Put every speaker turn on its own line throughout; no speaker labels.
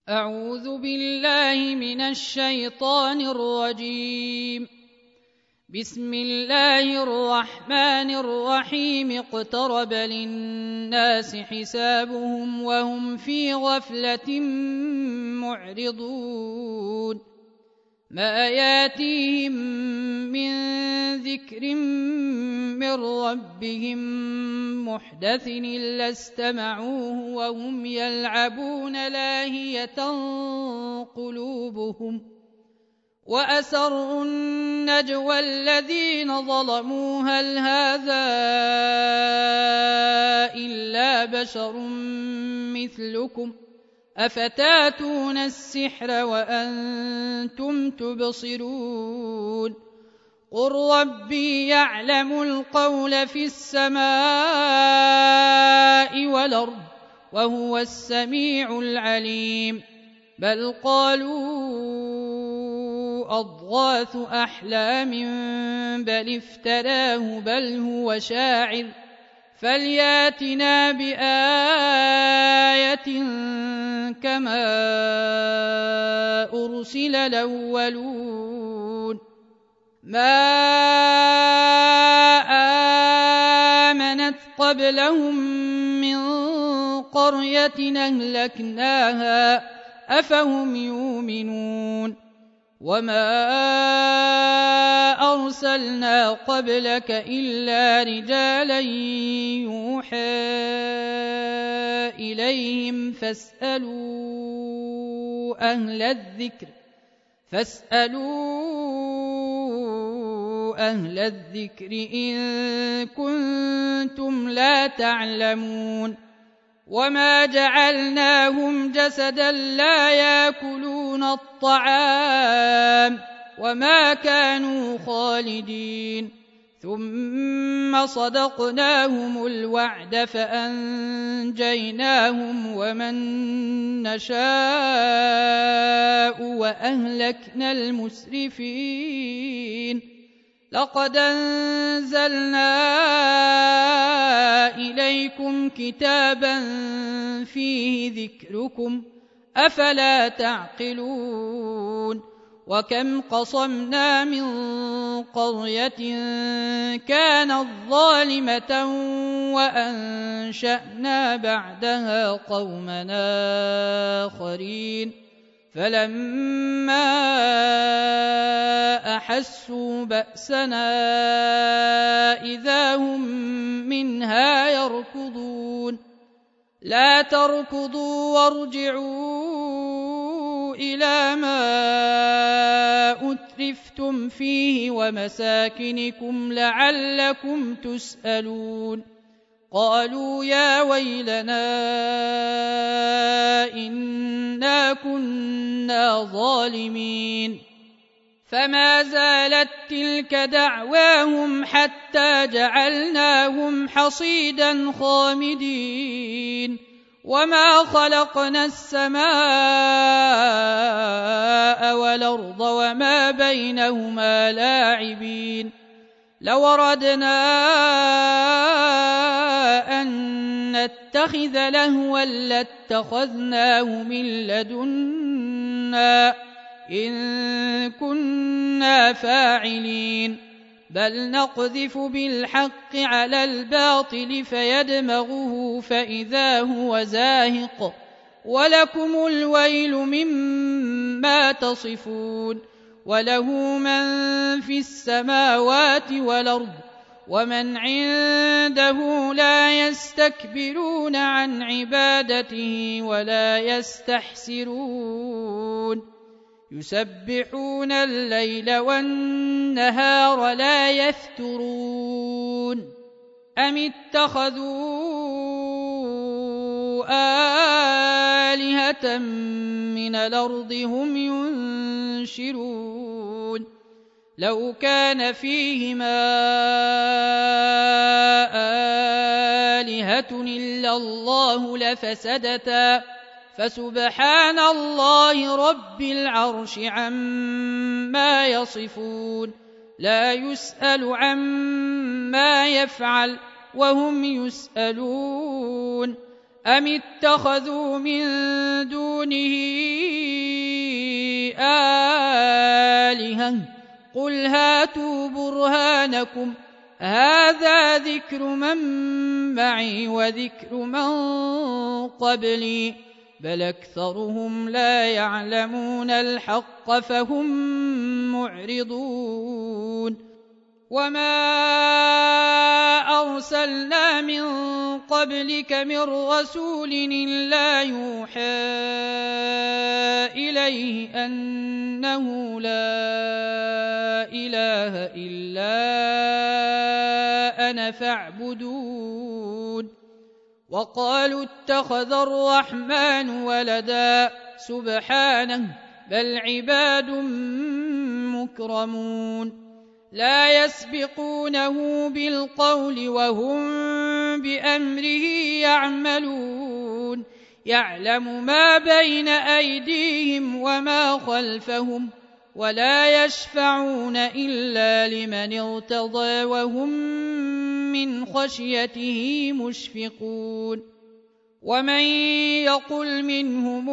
أعوذ بالله من الشيطان الرجيم. بسم الله الرحمن الرحيم. اقترب للناس حسابهم وهم في غفلة معرضون. ما ياتيهم من ذكر من ربهم محدث إلا استمعوه وهم يلعبون لاهية قلوبهم. وأسروا النجوى الذين ظلموا هل هذا إلا بشر مثلكم أفتاتون السحر وأنتم تبصرون. قل ربي يعلم القول في السماء والأرض وهو السميع العليم. بل قالوا أضغاث أحلام بل افتراه بل هو شاعر فلياتنا بآية كما أرسل الأولون. ما آمنت قبلهم من قرية أهلكناها أفهم يؤمنون. وما أرسلنا قبلك إلا رجالا يوحى إليهم فاسألوا أهل الذكر إن كنتم لا تعلمون. وما جعلناهم جسدا لا يأكلون الطعام وما كانوا خالدين. ثم صدقناهم الوعد فأنجيناهم ومن نشاء وأهلكنا المسرفين. لقد أنزلنا إليكم كتابا فيه ذكركم أفلا تعقلون. وكم قصمنا من قرية كانت ظالمة وأنشأنا بعدها قوما آخرين فلما أحسوا بأسنا إذا هم منها يركضون. لا تركضوا وارجعوا إلى ما أترفتم فيه ومساكنكم لعلكم تسألون. قالوا يا ويلنا إنا كنا ظالمين. فما زالت تلك دعواهم حتى جعلناهم حصيدا خامدين. وما خلقنا السماء والأرض وما بينهما لاعبين. لو أردنا أن نتخذ لهوا لاتخذناه من لدنا إن كنا فاعلين. بل نقذف بالحق على الباطل فيدمغه فإذا هو زاهق ولكم الويل مما تصفون. وله من في السماوات والأرض ومن عنده لا يستكبرون عن عبادته ولا يستحسرون. يسبحون الليل والنهار لا يفترون. أم اتخذوا آلهة من الأرض هم ينشرون. لو كان فيهما آلهة إلا الله لفسدتا فسبحان الله رب العرش عما يصفون. لا يسأل عما يفعل وهم يسألون. أم اتخذوا من دونه آلهة قل هاتوا برهانكم هذا ذكر من معي وذكر من قبلي بل أكثرهم لا يعلمون الحق فهم معرضون وما أرسلنا من قبلك من رسول إلا يوحى إليه أنه لا إله إلا أنا فاعبدون وقالوا اتخذ الرحمن ولدا سبحانه بل عباد مكرمون لا يسبقونه بالقول وهم بأمره يعملون يعلم ما بين أيديهم وما خلفهم ولا يشفعون إلا لمن ارتضى وهم من خشيته مشفقون ومن يقل منهم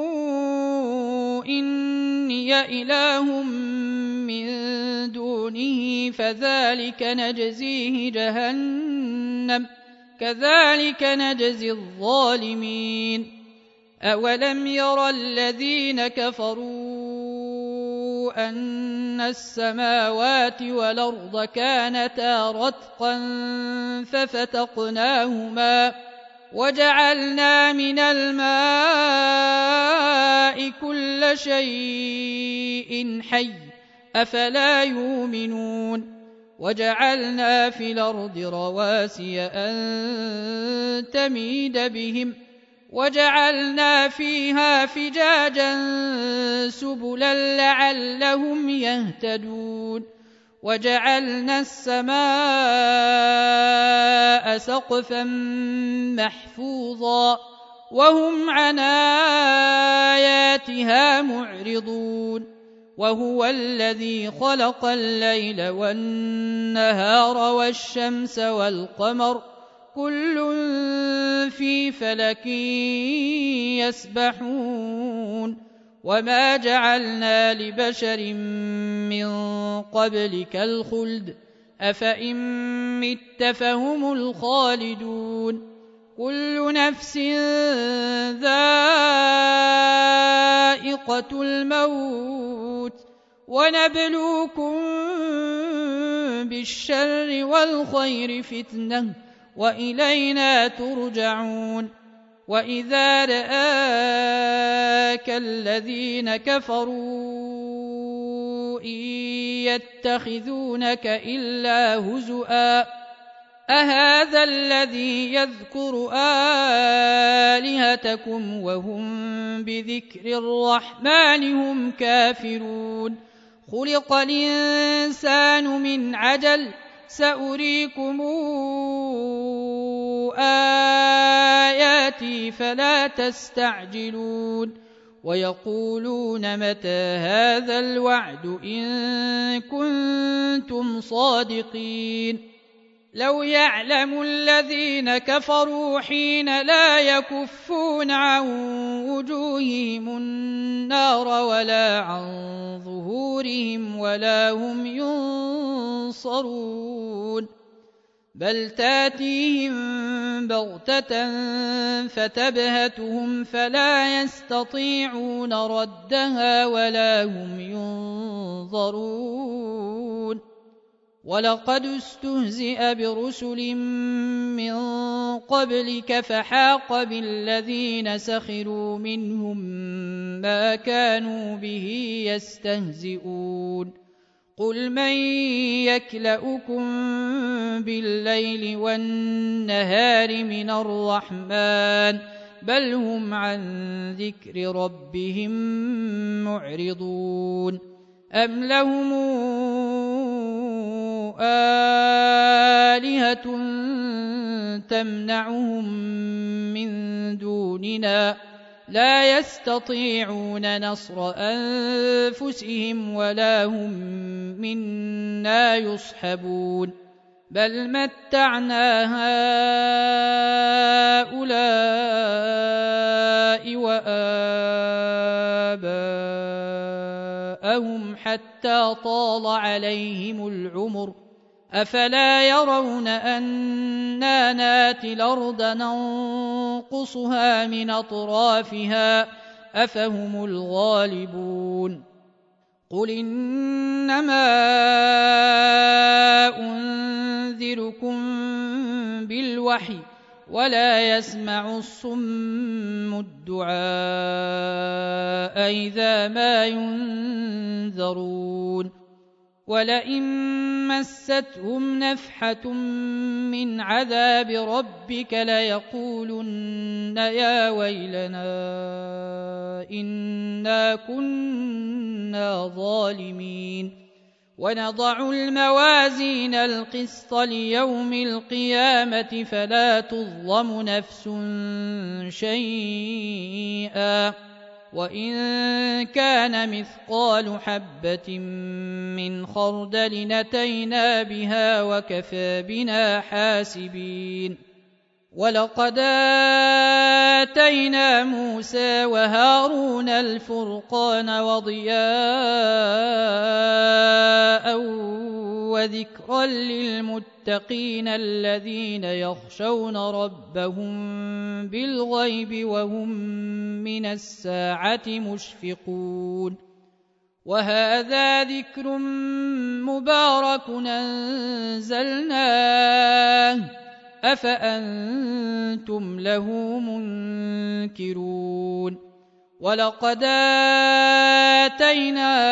إني إله من دونه فذلك نجزيه جهنم كذلك نجزي الظالمين أولم ير الذين كفروا أن السماوات والأرض كانتا رتقا ففتقناهما وجعلنا من الماء كل شيء حي أفلا يؤمنون وجعلنا في الأرض رواسي أن تميد بهم وجعلنا فيها فجاجا سبلا لعلهم يهتدون وجعلنا السماء سقفا محفوظا وهم عن آياتها معرضون وهو الذي خلق الليل والنهار والشمس والقمر كل في فلك يسبحون وما جعلنا لبشر من قبلك الخلد أفإن مت فهم الخالدون كل نفس ذائقة الموت ونبلوكم بالشر والخير فتنة وإلينا ترجعون وإذا رآك الذين كفروا إن يتخذونك إلا هزؤا أهذا الذي يذكر آلهتكم وهم بذكر الرحمن هم كافرون خلق الإنسان من عجل سأريكم آياتي فلا تستعجلون ويقولون متى هذا الوعد إن كنتم صادقين لو يعلم الذين كفروا حين لا يكفون عن وجوههم النار ولا عن ظهورهم ولا هم ينصرون بل تاتيهم بغتة فتبهتهم فلا يستطيعون ردها ولا هم ينظرون ولقد استهزئ برسل من قبلك فحاق بالذين سخروا منهم ما كانوا به يستهزئون قل من يكلؤكم بالليل والنهار من الرحمن بل هم عن ذكر ربهم معرضون أم لهم آلهة تمنعهم من دوننا لا يستطيعون نصر أنفسهم ولا هم منا يصحبون بل متعنا هؤلاء وآباءهم آباءهم حتى طال عليهم العمر أفلا يرون أنا ناتي الأرض ننقصها من أطرافها أفهم الغالبون قل إنما أنذركم بالوحي ولا يسمع الصم الدعاء إذا ما ينذرون ولئن مستهم نفحة من عذاب ربك ليقولن يا ويلنا إنا كنا ظالمين ونضع الموازين القسط ليوم القيامة فلا تظلم نفس شيئا وإن كان مثقال حبة من خردل أتينا بها وكفى بنا حاسبين ولقد آتينا موسى وهارون الفرقان وضياء وذكرا للمتقين الذين يخشون ربهم بالغيب وهم من الساعة مشفقون وهذا ذكر مبارك أنزلناه أفأنتم له منكرون ولقد آتينا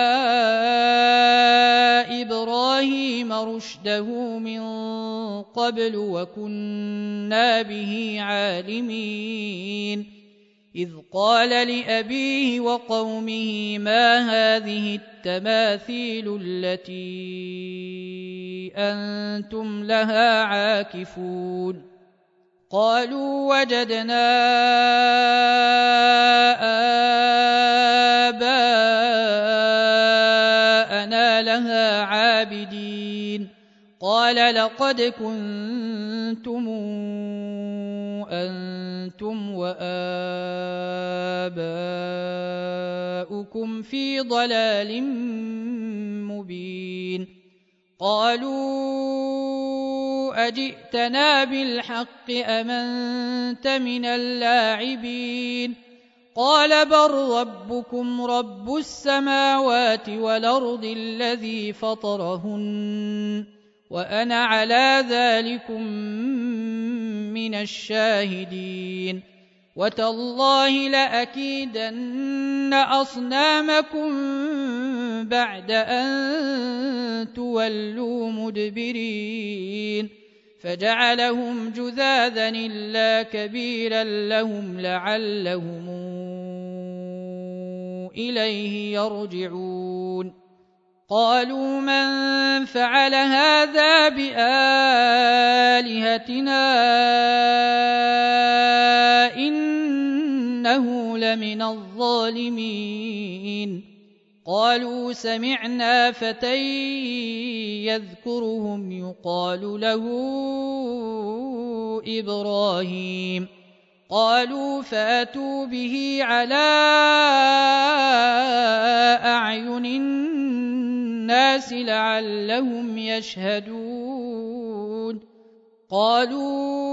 إبراهيم رشده من قبل وكنا به عالمين إذ قال لأبيه وقومه ما هذه التماثيل التي أنتم لها عاكفون قالوا وجدنا آباءنا لها عابدين قال لقد كنتم أنتم وآباؤكم في ضلال مبين قالوا أجئتنا بالحق أم أنت من اللاعبين قال بل ربكم رب السماوات والأرض الذي فطرهن وأنا على ذلكم من الشاهدين وتالله لأكيدن أصنامكم بعد أن تولوا مدبرين فجعلهم جذاذا إلا كبيرا لهم لعلهم إليه يرجعون قالوا من فعل هذا بآلهتنا إنه لمن الظالمين قالوا سمعنا فتى يذكرهم يقال له إبراهيم قالوا فاتوا به على أعين الناس لعلهم يشهدون قالوا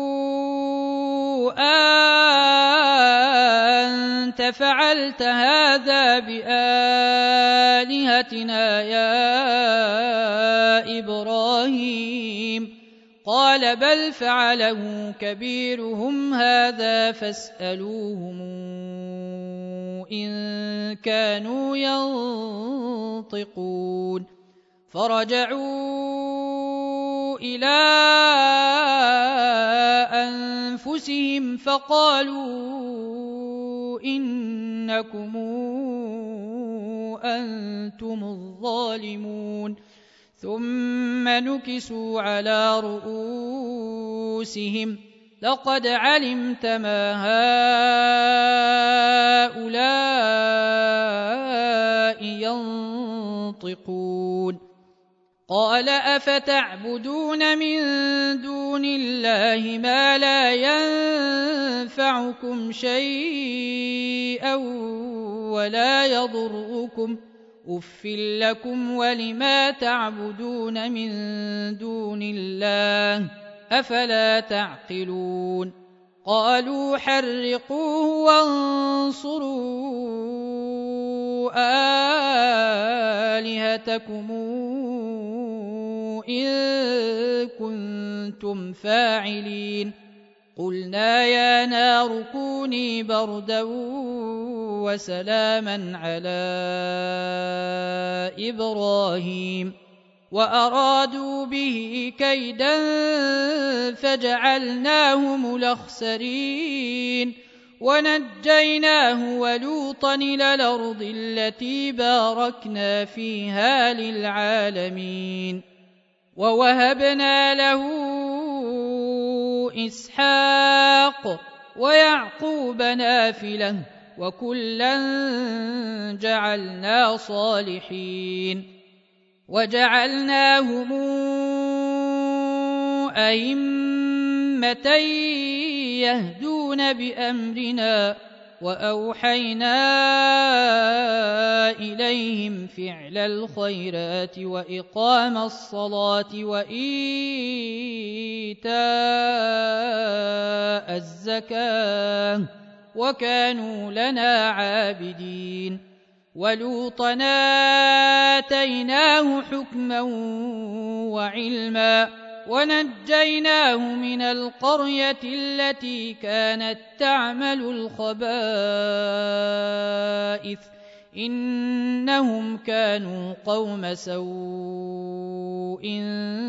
أنت فعلت هذا بآلهتنا يا إبراهيم قال بل فعله كبيرهم هذا فاسألوهم إن كانوا ينطقون فرجعوا إلى أنفسهم فقالوا إنكم أنتم الظالمون ثم نكسوا على رؤوسهم لقد علمت ما هؤلاء ينطقون قال أفتعبدون من دون الله ما لا ينفعكم شيئا ولا يضركم أف لكم ولما تعبدون من دون الله أفلا تعقلون قالوا حرقوه وانصروا آلهتكم إن كنتم فاعلين قلنا يا نار كوني بردا وسلاما على إبراهيم وأرادوا به كيدا فجعلناهم الأخسرين ونجيناه ولوطا إلى الأرض التي باركنا فيها للعالمين ووهبنا له إسحاق ويعقوب نافلة وكلا جعلنا صالحين وجعلناهم أئمة يهدون بأمرنا وأوحينا إليهم فعل الخيرات وإقام الصلاة وإيتاء الزكاة وكانوا لنا عابدين ولوطا آتيناه حكما وعلما ونجيناه من القرية التي كانت تعمل الخبائث إنهم كانوا قوم سوء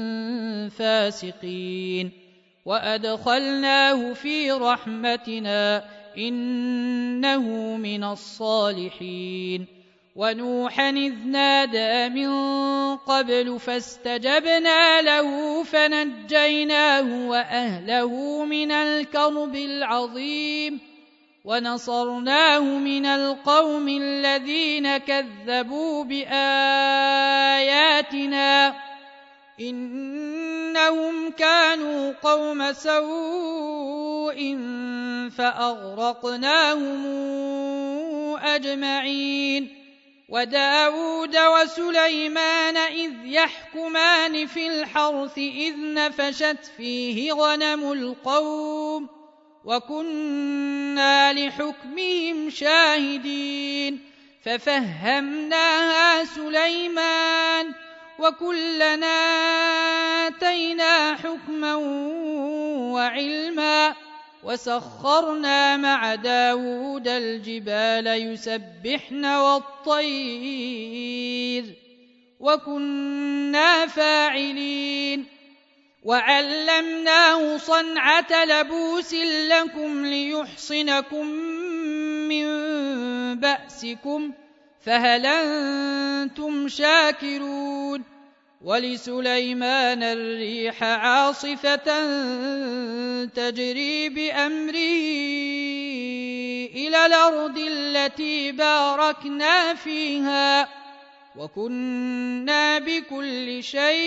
فاسقين وأدخلناه في رحمتنا إنه من الصالحين ونوحا إذ نادى من قبل فاستجبنا له فنجيناه وأهله من الكرب العظيم ونصرناه من القوم الذين كذبوا بآياتنا إنهم كانوا قوم سوء فأغرقناهم أجمعين وداود وسليمان إذ يحكمان في الحرث إذ نفشت فيه غنم القوم وكنا لحكمهم شاهدين ففهمناها سليمان وكلنا آتينا حكما وعلما وسخرنا مع داود الجبال يسبحن والطير وكنا فاعلين وعلمناه صنعة لبوس لكم ليحصنكم من بأسكم فهل أنتم شاكرون ولسليمان الريح عاصفة تجري بأمره إلى الأرض التي باركنا فيها وكنا بكل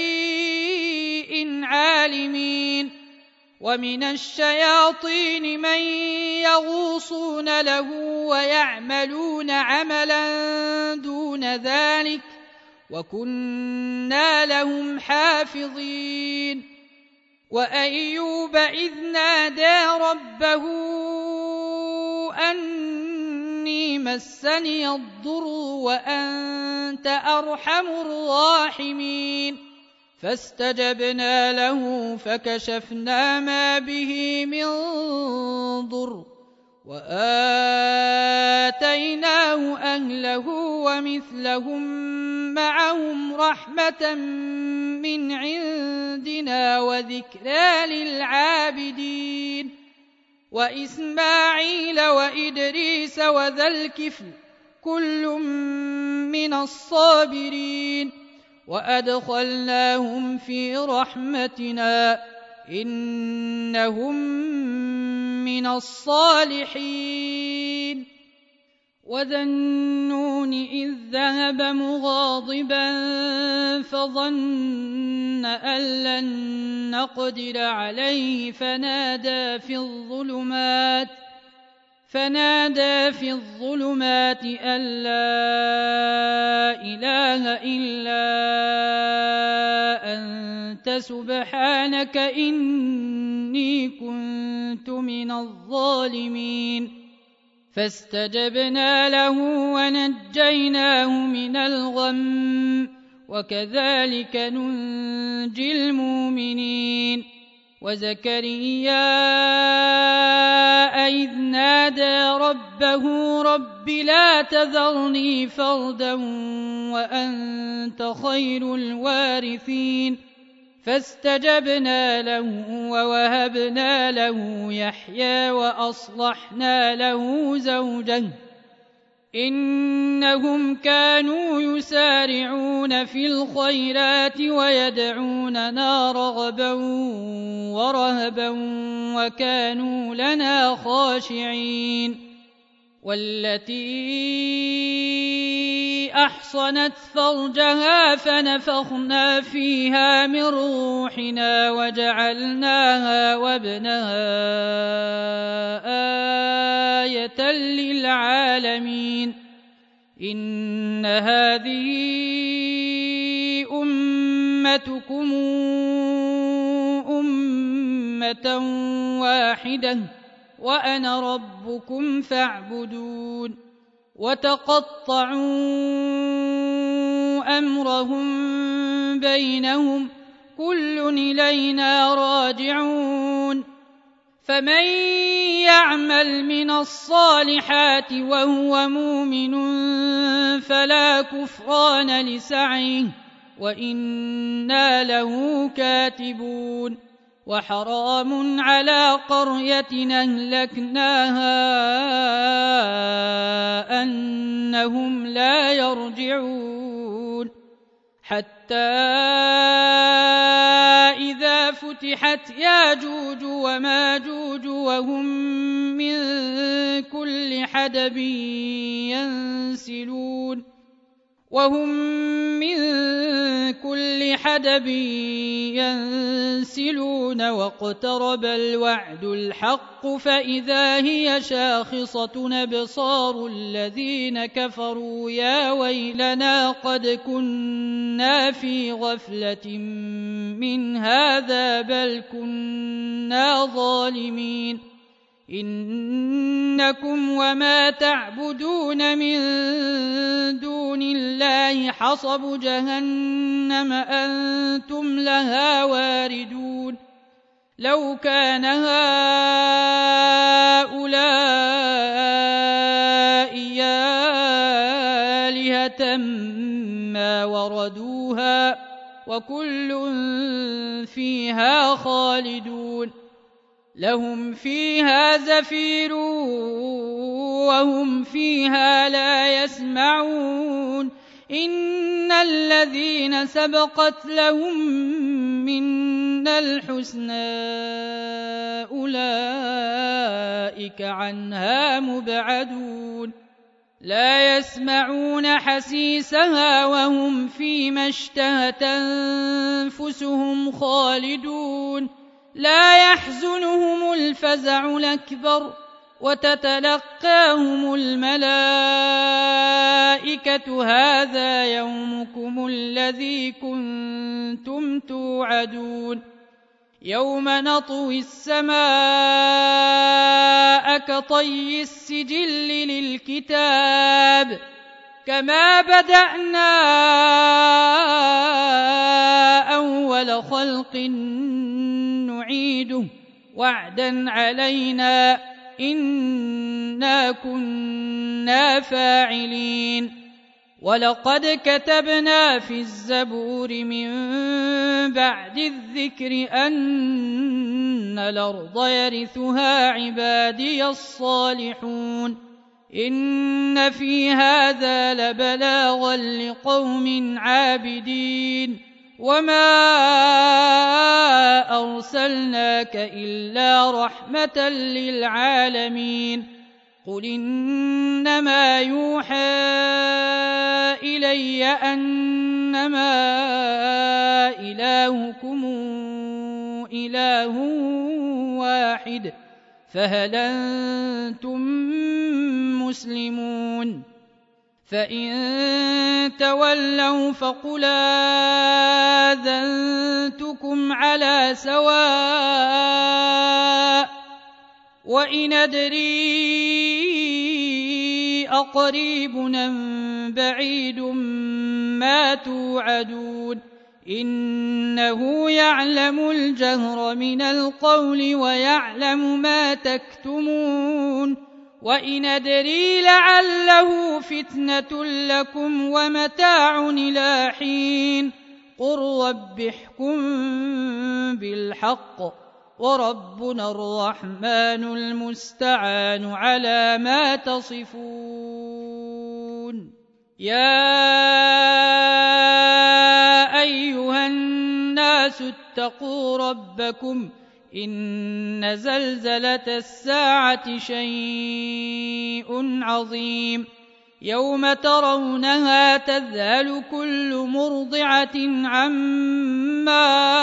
شيء عالمين ومن الشياطين من يغوصون له ويعملون عملا دون ذلك وكنا لهم حافظين وأيوب إذ نادى ربه أني مسني الضر وأنت أرحم الراحمين فاستجبنا له فكشفنا ما به من ضر وآتيناه أهله ومثلهم معهم رحمة من عندنا وذكرى للعابدين وإسماعيل وإدريس وذا الكفل كل من الصابرين وأدخلناهم في رحمتنا إنهم من الصالحين وذا النون إذ ذهب مغاضبا فظن أن لن نقدر عليه فنادى في الظلمات أن لا إله إلا أنت سبحانك إني كنت من الظالمين فاستجبنا له ونجيناه من الغم وكذلك ننجي المؤمنين وزكريا إذ نادى ربه رب لا تذرني فردا وأنت خير الوارثين فاستجبنا له ووهبنا له يحيى وأصلحنا له زوجه إنهم كانوا يسارعون في الخيرات ويدعوننا رغبا ورهبا وكانوا لنا خاشعين والتي أحصنت فرجها فنفخنا فيها من روحنا وجعلناها وابنها آية للعالمين إن هذه أمتكم أمة واحدة وأنا ربكم فاعبدون وتقطعوا أمرهم بينهم كل إلينا راجعون فمن يعمل من الصالحات وهو مؤمن فلا كفران لسعيه وإنا له كاتبون وحرام على قرية أهلكناها أنهم لا يرجعون حتى إذا فتحت ياجوج وماجوج وهم من كل حدب ينسلون واقترب الوعد الحق فإذا هي شاخصة أبصار الذين كفروا يا ويلنا قد كنا في غفلة من هذا بل كنا ظالمين إنكم وما تعبدون من دون الله حصب جهنم أنتم لها واردون لو كان هؤلاء آلهة ما وردوها وكل فيها خالدون لهم فيها زفير وهم فيها لا يسمعون إن الذين سبقت لهم منا الحسنى أولئك عنها مبعدون لا يسمعون حسيسها وهم فيما اشتهت أنفسهم خالدون لا يحزنهم الفزع الأكبر وتتلقاهم الملائكة هذا يومكم الذي كنتم توعدون يوم نطوي السماء كطي السجل للكتاب كما بدأنا أول خلق نعيده وعدا علينا إنا كنا فاعلين ولقد كتبنا في الزبور من بعد الذكر أن الأرض يرثها عبادي الصالحون إن في هذا لبلاغا لقوم عابدين وما أرسلناك إلا رحمة للعالمين قل إنما يوحى إلي أنما إلهكم إله واحد فهل أنتم مسلمون فإن تولوا فقل آذنتكم على سواء وإن أدري أقريب أم بعيد ما توعدون إنه يعلم الجهر من القول ويعلم ما تكتمون وإن أدري لعله فتنة لكم ومتاع إلى حين قل رب احكم بالحق وربنا الرحمن المستعان على ما تصفون يا أيها الناس اتقوا ربكم إن زلزلة الساعة شيء عظيم يوم ترونها تذهل كل مرضعة عما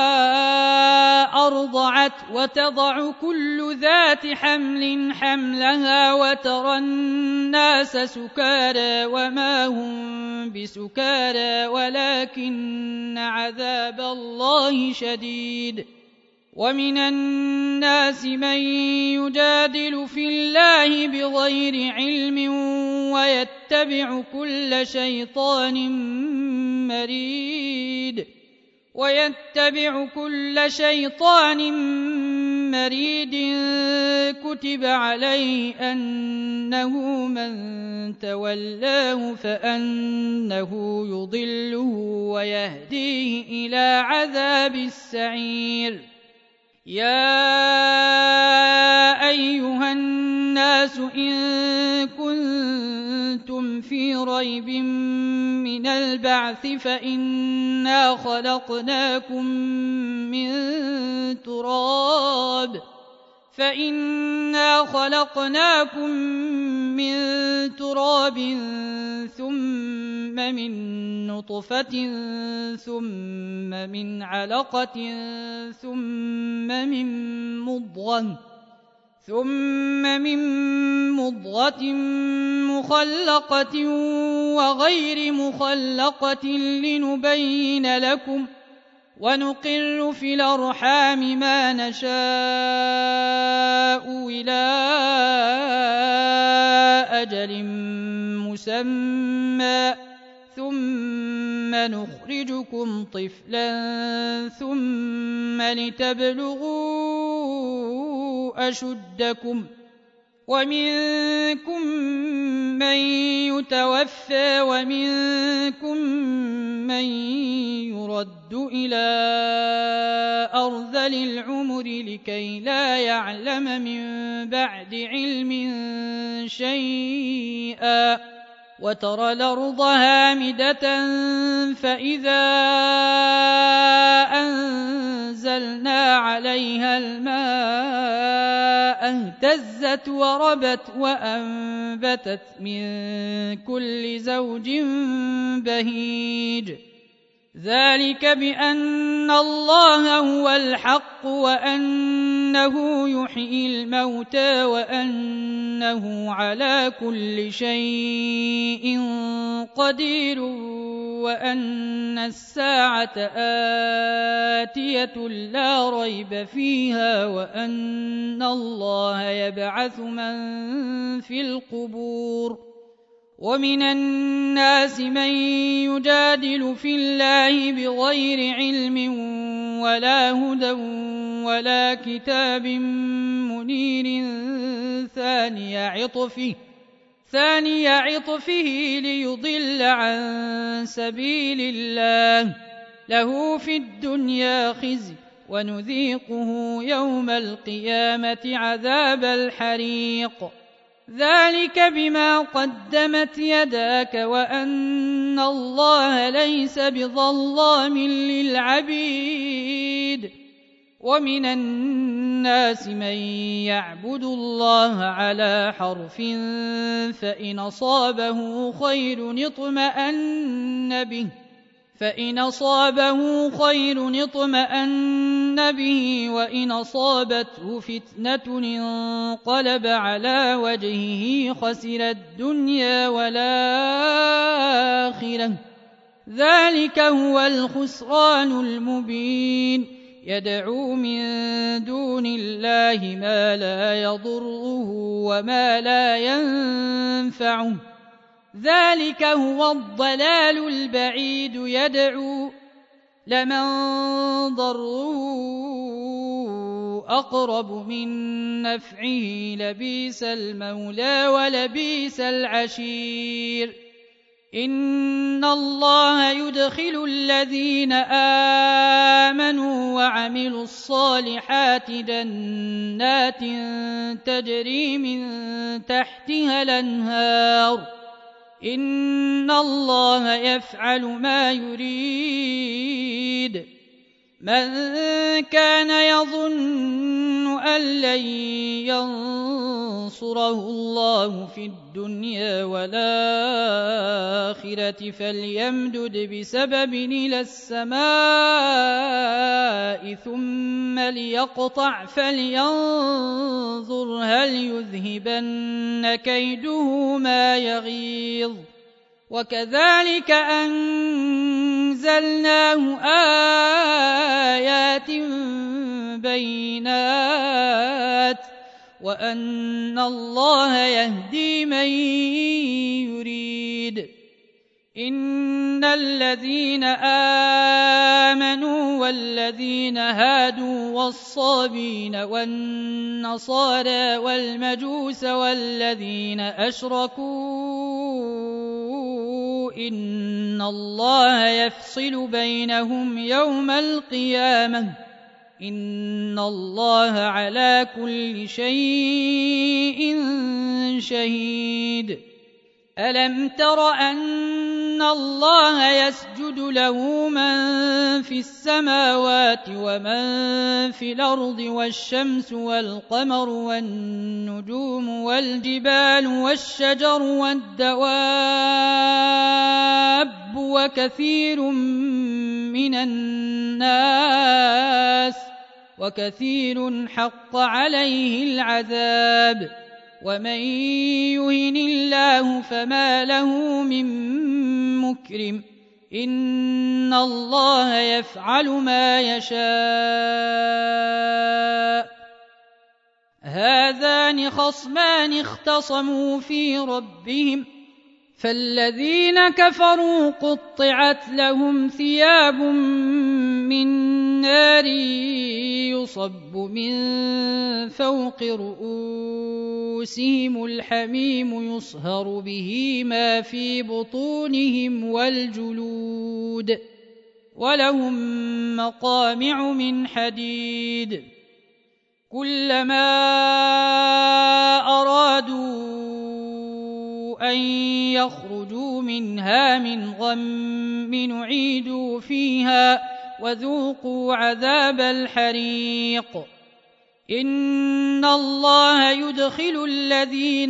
أرضعت وتضع كل ذات حمل حملها وترى الناس سكارى وما هم بسكارى ولكن عذاب الله شديد ومن الناس من يجادل في الله بغير علم ويتبع كل شيطان مريد كتب عليه أنه من تولاه فأنه يضله ويهديه إلى عذاب السعير يا أيها الناس إن كنتم في ريب من البعث فإنا خلقناكم من تراب ثم من نطفة ثم من علقة ثم من مضغة مخلقة وغير مخلقة لنبين لكم ونقر في الأرحام ما نشاء إلى أجل مسمى ثم نخرجكم طفلا ثم لتبلغوا أشدكم ومنكم من يتوفى ومنكم من يرد إلى أرذل العمر لكي لا يعلم من بعد علم شيئا وترى الأرض هامدة فإذا أنزلنا عليها الماء اهتزت وربت وأنبتت من كل زوج بهيج ذلك بأن الله هو الحق وأنه يحيي الموتى وأنه على كل شيء قدير وأن الساعة آتية لا ريب فيها وأن الله يبعث من في القبور ومن الناس من يجادل في الله بغير علم ولا هدى ولا كتاب منير ثاني عطفه ليضل عن سبيل الله له في الدنيا خزي ونذيقه يوم القيامة عذاب الحريق ذلك بما قدمت يداك وأن الله ليس بظلام للعبيد ومن الناس من يعبد الله على حرف فإن أصابه خير اطمأن به وإن أصابته فتنة انقلب على وجهه خسر الدنيا والآخرة ذلك هو الخسران المبين يدعو من دون الله ما لا يضره وما لا ينفعه ذلك هو الضلال البعيد يدعو لمن ضره أقرب من نفعه لبئس المولى ولبئس العشير إن الله يدخل الذين آمنوا وعملوا الصالحات جنات تجري من تحتها الأنهار إن الله يفعل ما يريد من كان يظن أن لن ينصره الله في الدنيا والآخرة فليمدد بسبب إلى السماء ثم ليقطع فلينظر هل يذهبن كيده ما يغيظ وكذلك أنزلناه آيات بينات وأن الله يهدي من يريد إن الذين آمنوا والذين هادوا والصابين والنصارى والمجوس والذين أشركوا إن الله يفصل بينهم يوم القيامة إن الله على كل شيء شهيد ألم تر أن الله يسجد له من في السماوات ومن في الأرض والشمس والقمر والنجوم والجبال والشجر والدواب وكثير حق عليه العذاب ومن يهن الله فما له من مكرم إن الله يفعل ما يشاء هذان خصمان اختصموا في ربهم فالذين كفروا قطعت لهم ثياب من نار يصب من فوق رؤوسهم الحميم يصهر به ما في بطونهم والجلود ولهم مقامع من حديد كلما أرادوا أن يخرجوا منها من غم نعيدوا فيها وذوقوا عذاب الحريق إن الله يدخل الذين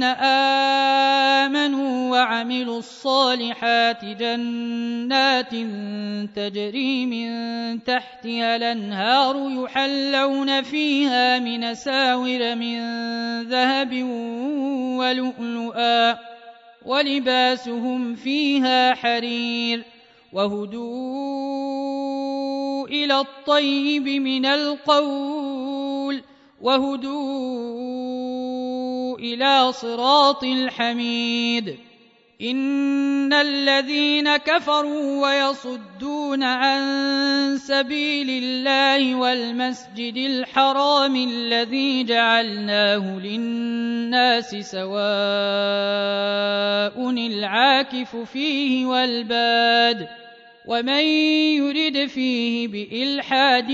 آمنوا وعملوا الصالحات جنات تجري من تحتها الأنهار يحلون فيها من أساور من ذهب ولؤلؤا ولباسهم فيها حرير وهدوا إلى الطيب من القول وهدوا إلى صراط الحميد إن الذين كفروا ويصدون عن سبيل الله والمسجد الحرام الذي جعلناه للناس سواء العاكف فيه والباد ومن يرد فيه بإلحاد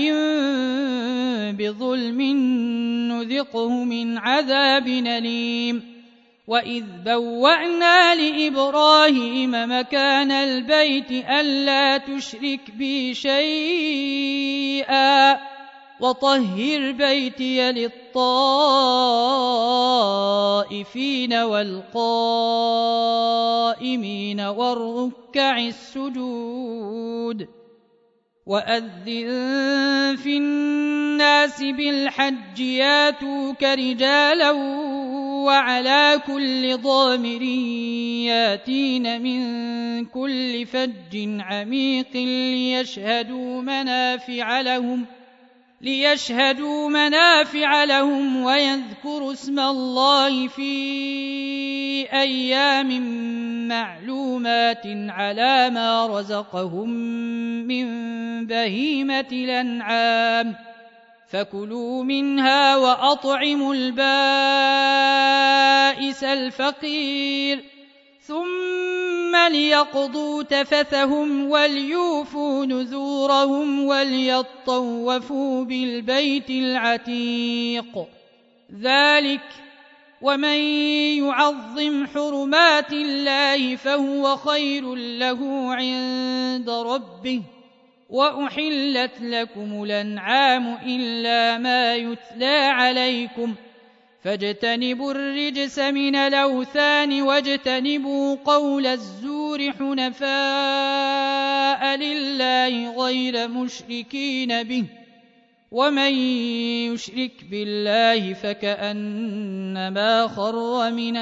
بظلم نذقه من عذاب أليم وإذ بوأنا لإبراهيم مكان البيت ألا تشرك بي شيئا وطهر بيتي للطائفين والقائمين والركع السجود وأذن في الناس بالحج ياتوك رجالا وعلى كل ضامر ياتين من كل فج عميق ليشهدوا منافع لهم ويذكروا اسم الله في أيام معلومات على ما رزقهم من بهيمة الأنعام فكلوا منها وأطعموا البائس الفقير ثم ليقضوا تفثهم وليوفوا نذورهم وليطوفوا بالبيت العتيق ذلك ومن يعظم حرمات الله فهو خير له عند ربه وأحلت لكم الأنعام إلا ما يتلى عليكم فاجتنبوا الرجس من الأوثان واجتنبوا قول الزور حنفاء لله غير مشركين به ومن يشرك بالله فكأنما خر من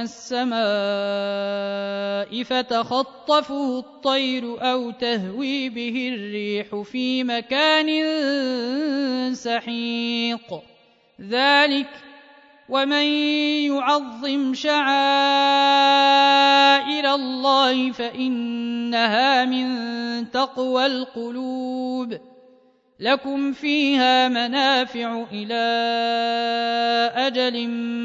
السماء فتخطفه الطير أو تهوي به الريح في مكان سحيق ذلك ومن يعظم شعائر الله فإنها من تقوى القلوب لكم فيها منافع إلى أجل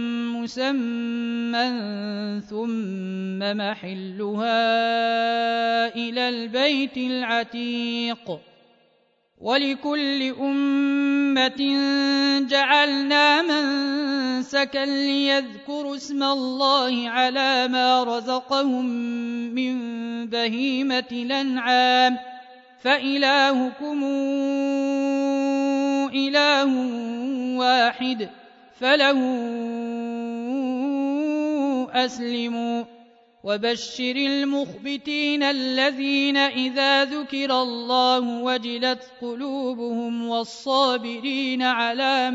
مسمى ثم محلها إلى البيت العتيق ولكل أمة جعلنا منسكا ليذكروا اسم الله على ما رزقهم من بهيمة الأنعام فإلهكم إله واحد فله أسلموا وبشر المخبتين الذين إذا ذكر الله وجلت قلوبهم والصابرين على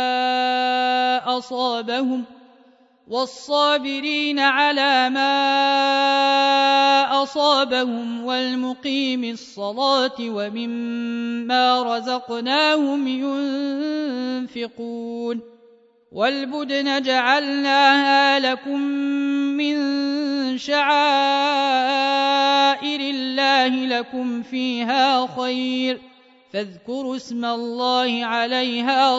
ما أصابهم والمقيم الصلاة ومما رزقناهم ينفقون والبدن جعلناها لكم من شعائر الله لكم فيها خير فاذكروا اسم الله عليها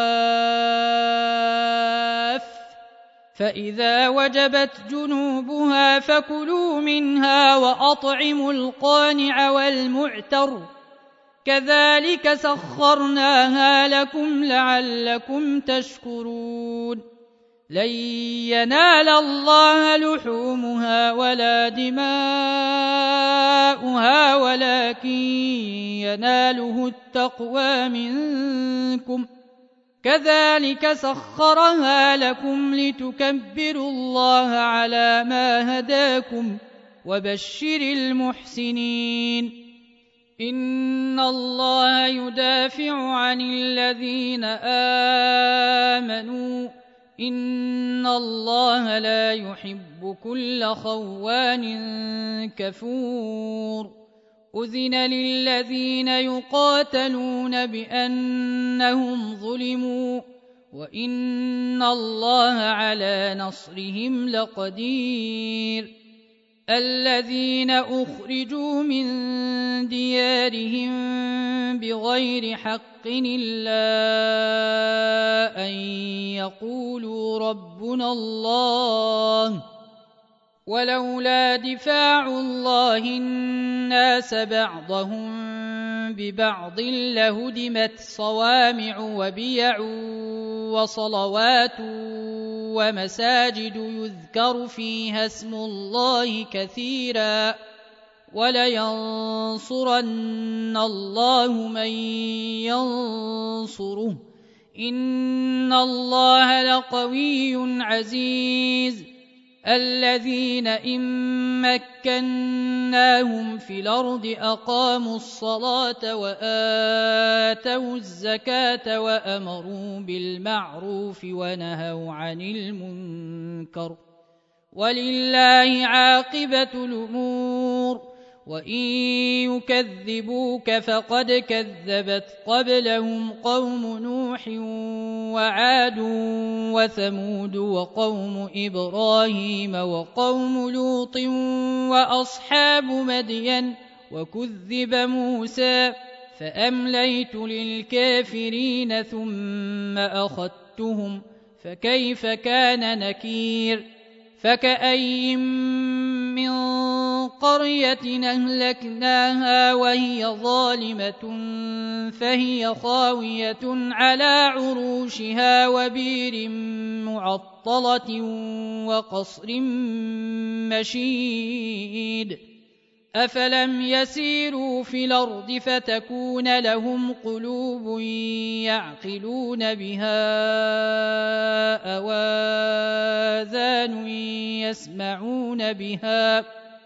صواف فإذا وجبت جنوبها فكلوا منها وأطعموا القانع والمعتر كذلك سخرناها لكم لعلكم تشكرون لن ينال الله لحومها ولا دماؤها ولكن يناله التقوى منكم كذلك سخرها لكم لتكبروا الله على ما هداكم وبشر المحسنين إن الله يدافع عن الذين آمنوا إن الله لا يحب كل خوان كفور أذن للذين يقاتلون بأنهم ظلموا وإن الله على نصرهم لقدير الذين أخرجوا من ديارهم بغير حق إلا أن يقولوا ربنا الله ولولا دفاع الله الناس بعضهم ببعض لهدمت صوامع وبيع وصلوات ومساجد يذكر فيها اسم الله كثيرا ولينصرن الله من ينصره إن الله لقوي عزيز الذين إن مكناهم في الأرض أقاموا الصلاة وآتوا الزكاة وأمروا بالمعروف ونهوا عن المنكر ولله عاقبة الأمور وإن يكذبوك فقد كذبت قبلهم قوم نوح وعاد وثمود وقوم إبراهيم وقوم لوط وأصحاب مدين وكذب موسى فأمليت للكافرين ثم أخذتهم فكيف كان نكير فكأي من قرية أهلكناها وهي ظالمة فهي خاوية على عروشها وبير معطلة وقصر مشيد أفلم يسيروا في الأرض فتكون لهم قلوب يعقلون بها أو آذان يسمعون بها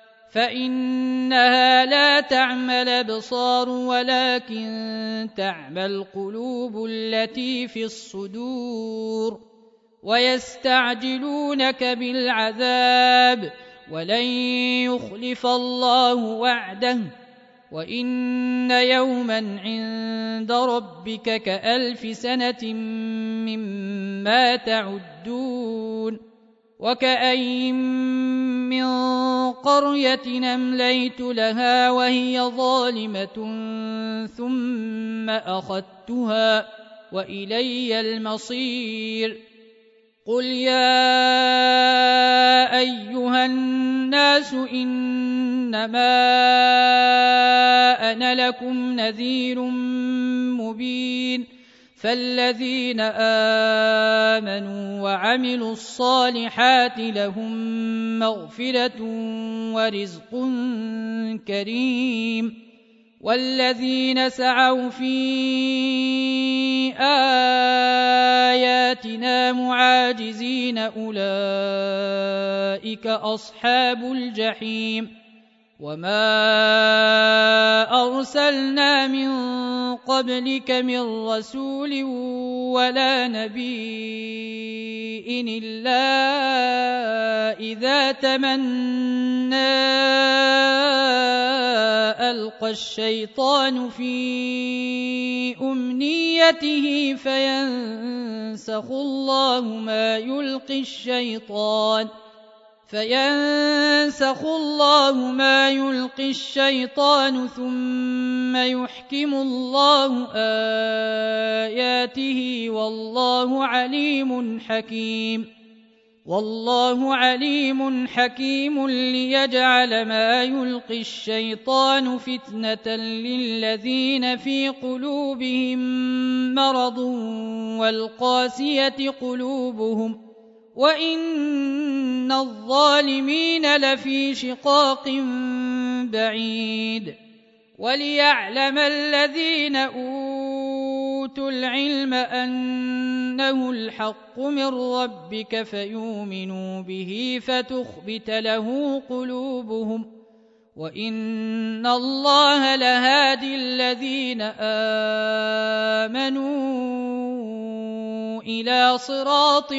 فإنها لا تعمى الأبصار ولكن تعمى القلوب التي في الصدور ويستعجلونك بالعذاب ولن يخلف الله وعده وإن يوما عند ربك كألف سنة مما تعدون وكأي من قرية أمليت لها وهي ظالمة ثم أخذتها وإلي المصير قل يا أيها الناس إنما أنا لكم نذير مبين فالذين آمنوا وعملوا الصالحات لهم مغفرة ورزق كريم والذين سعوا في آياتنا معاجزين أولئك أصحاب الجحيم وما أرسلنا من قبلك من رسول ولا نبي إلا إذا تمنى ألقى الشيطان في أمنيته فينسخ الله ما يلقي الشيطان ثم يحكم الله آياته والله عليم حكيم ليجعل ما يلقي الشيطان فتنة للذين في قلوبهم مرض والقاسية قلوبهم وإن الظالمين لفي شقاق بعيد وليعلم الذين أوتوا العلم أنه الحق من ربك فيؤمنوا به فتخبت له قلوبهم وإن الله لهادي الذين آمنوا إلى صراط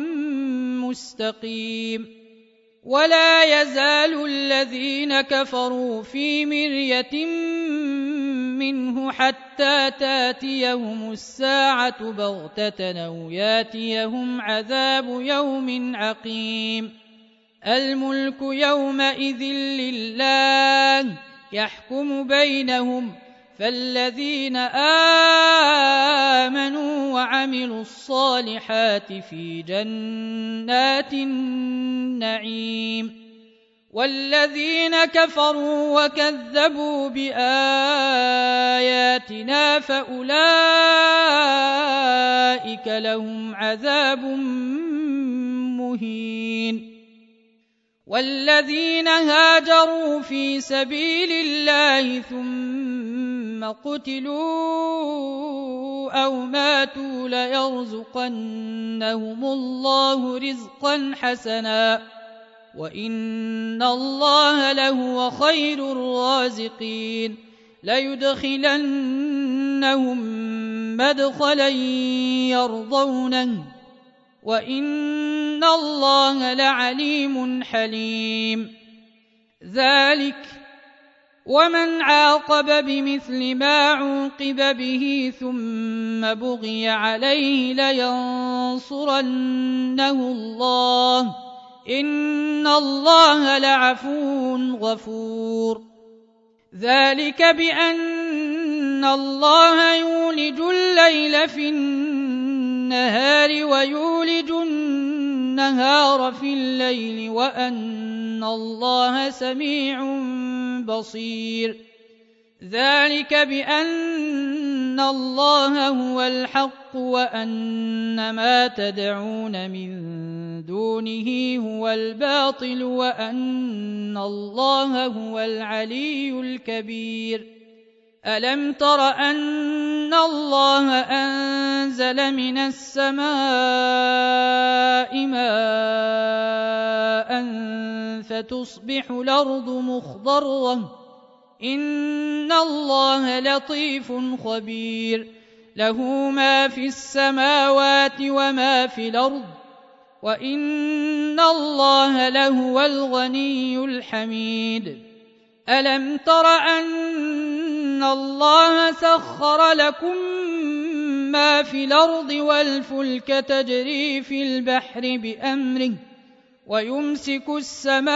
مستقيم ولا يزال الذين كفروا في مرية منه حتى تاتيهم الساعة بغتة أو ياتيهم عذاب يوم عقيم الملك يومئذ لله يحكم بينهم فالذين آمنوا وعملوا الصالحات في جنات النعيم والذين كفروا وكذبوا بآياتنا فأولئك لهم عذاب مهين والذين هاجروا في سبيل الله ثم قتلوا أو ماتوا ليرزقنهم الله رزقا حسنا وإن الله لهو خير الرازقين ليدخلنهم مدخلا يرضونه وإن الله لعليم حليم ذلك ومن عاقب بمثل ما عوقب به ثم بغي عليه لينصرنه الله إن الله لعفو غفور ذلك بأن الله يولج الليل في النهار ويولج النهار في الليل وأن الله سميع بصير ذلك بأن الله هو الحق وأن ما تدعون من دونه هو الباطل وأن الله هو العلي الكبير ألم تر أن الله أنزل من السماء ماء فتصبح الأرض مخضرة إن الله لطيف خبير له ما في السماوات وما في الأرض وإن الله لهو الغني الحميد ألم تر أن الله سخر لكم ما في الأرض والفلك تجري في البحر بأمره ويمسك السماء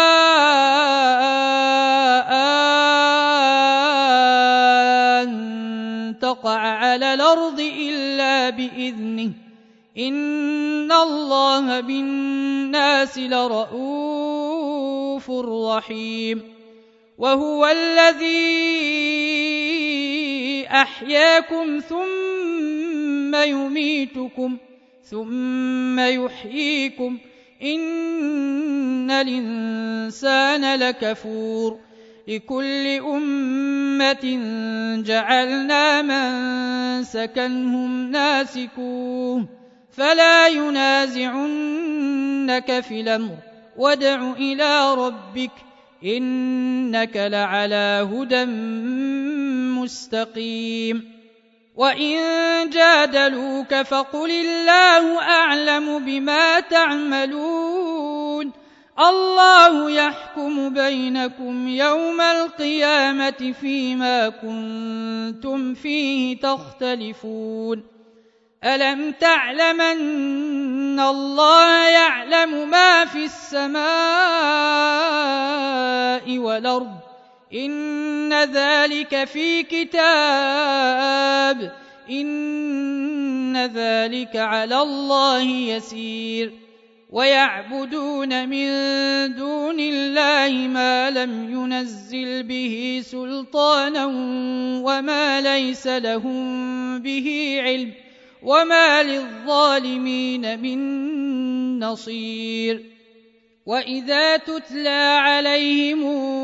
أن تقع على الأرض إلا بإذنه إن الله بالناس لرءوف رحيم وهو الذي أحياكم ثم يميتكم ثم يحييكم إن الإنسان لكفور لكل أمة جعلنا من سكنهم ناسكوه فلا ينازعنك في الأمر وادع إلى ربك إنك لعلى هدى مستقيم وإن جادلوك فقل الله أعلم بما تعملون الله يحكم بينكم يوم القيامة فيما كنتم فيه تختلفون ألم تعلم أن الله يعلم ما في السماء والأرض إن ذلك في كتاب إن ذلك على الله يسير ويعبدون من دون الله ما لم ينزل به سلطانا وما ليس لهم به علم وما للظالمين من نصير وإذا تتلى عليهم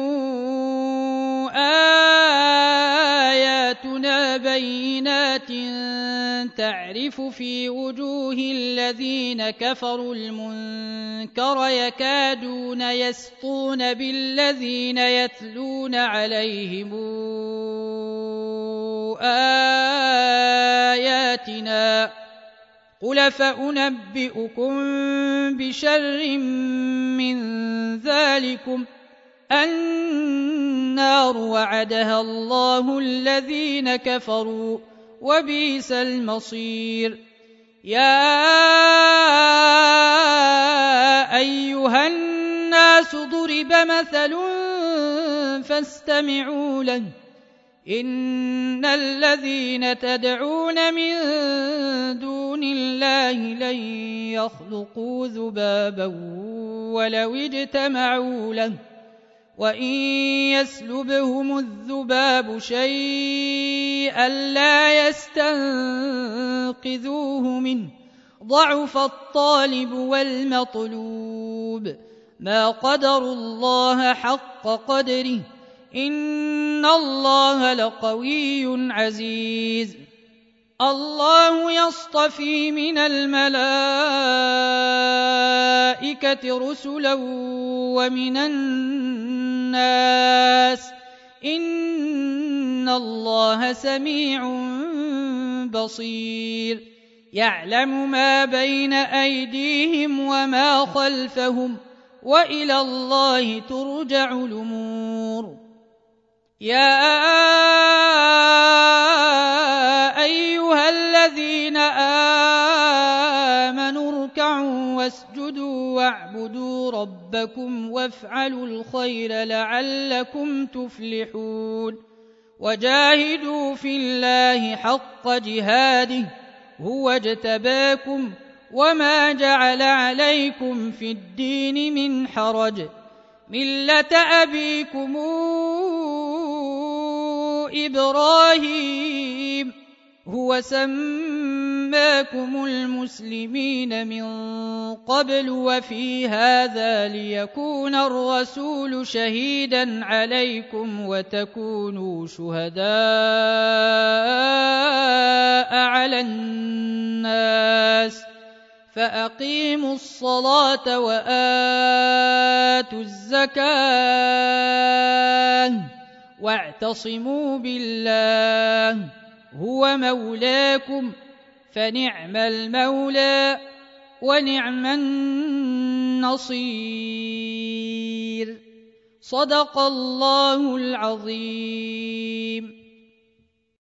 آياتنا بينات تعرف في وجوه الذين كفروا المنكر يكادون يسطون بالذين يتلون عليهم آياتنا قل فأنبئكم بشر من ذلكم النار وعدها الله الذين كفروا وبئس المصير يا أيها الناس ضرب مثل فاستمعوا له إن الذين تدعون من دون الله لن يخلقوا ذبابا ولو اجتمعوا له وإن يسلبهم الذباب شيئا لا يستنقذوه منه ضعف الطالب والمطلوب ما قدروا الله حق قدره إن الله لقوي عزيز الله يصطفي من الملائكة الملائكة رسلا ومن الناس إن الله سميع بصير يعلم ما بين أيديهم وما خلفهم وإلى الله ترجع الأمور يا أيها الذين آمنوا اركعوا واسجدوا واعبدوا ربكم وافعلوا الخير لعلكم تفلحون وجاهدوا في الله حق جهاده هو اجتباكم وما جعل عليكم في الدين من حرج ملة أبيكم إبراهيم هو سماكم المسلمين من قبل وفي هذا ليكون الرسول شهيدا عليكم وتكونوا شهداء على الناس فأقيموا الصلاة وآتوا الزكاة واعتصموا بالله هو مولاكم فنعم المولى ونعم النصير صدق الله العظيم.